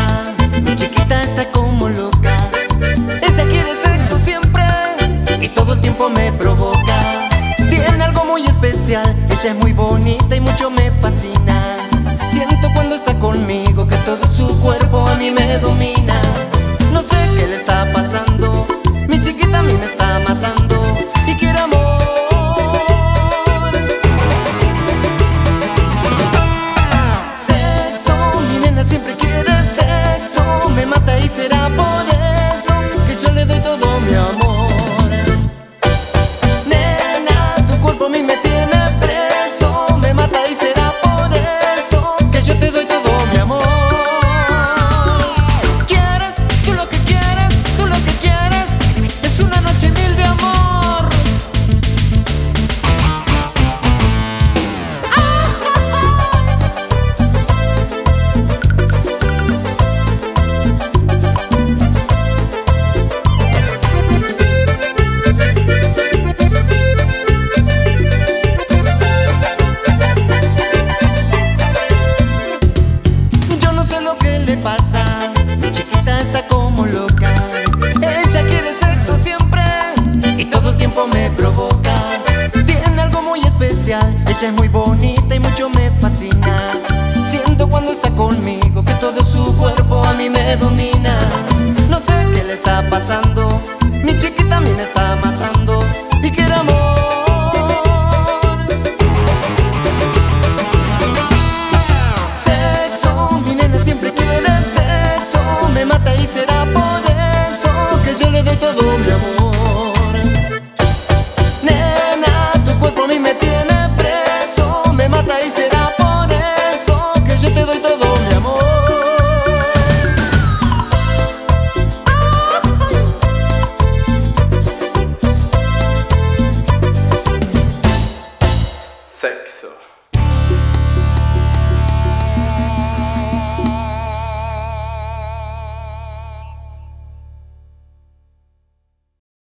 pasa? Mi chiquita está como loca. Ella quiere sexo siempre y todo el tiempo me provoca. Tiene algo muy especial, ella es muy bonita y mucho me fascina. Siento cuando está conmigo que todo su cuerpo a mí me domina. No sé qué le está pasando, mi chiquita a mí me está matando y quiere amor. Sexo, mi nena siempre quiere sexo, me mata y será por eso que yo le doy todo mi amor. Nena, tu cuerpo a mí me tiene preso, me mata y será por eso que yo te doy todo mi amor. ¿Quieres? Tú lo que quieres, tú lo que quieres es una noche mil de amor. Yo no sé lo que le pasa, mi chiquita está como loca. Ella quiere sexo siempre y todo el tiempo me provoca. Tiene algo muy especial, ella es muy bonita y mucho me fascina. Siento cuando está conmigo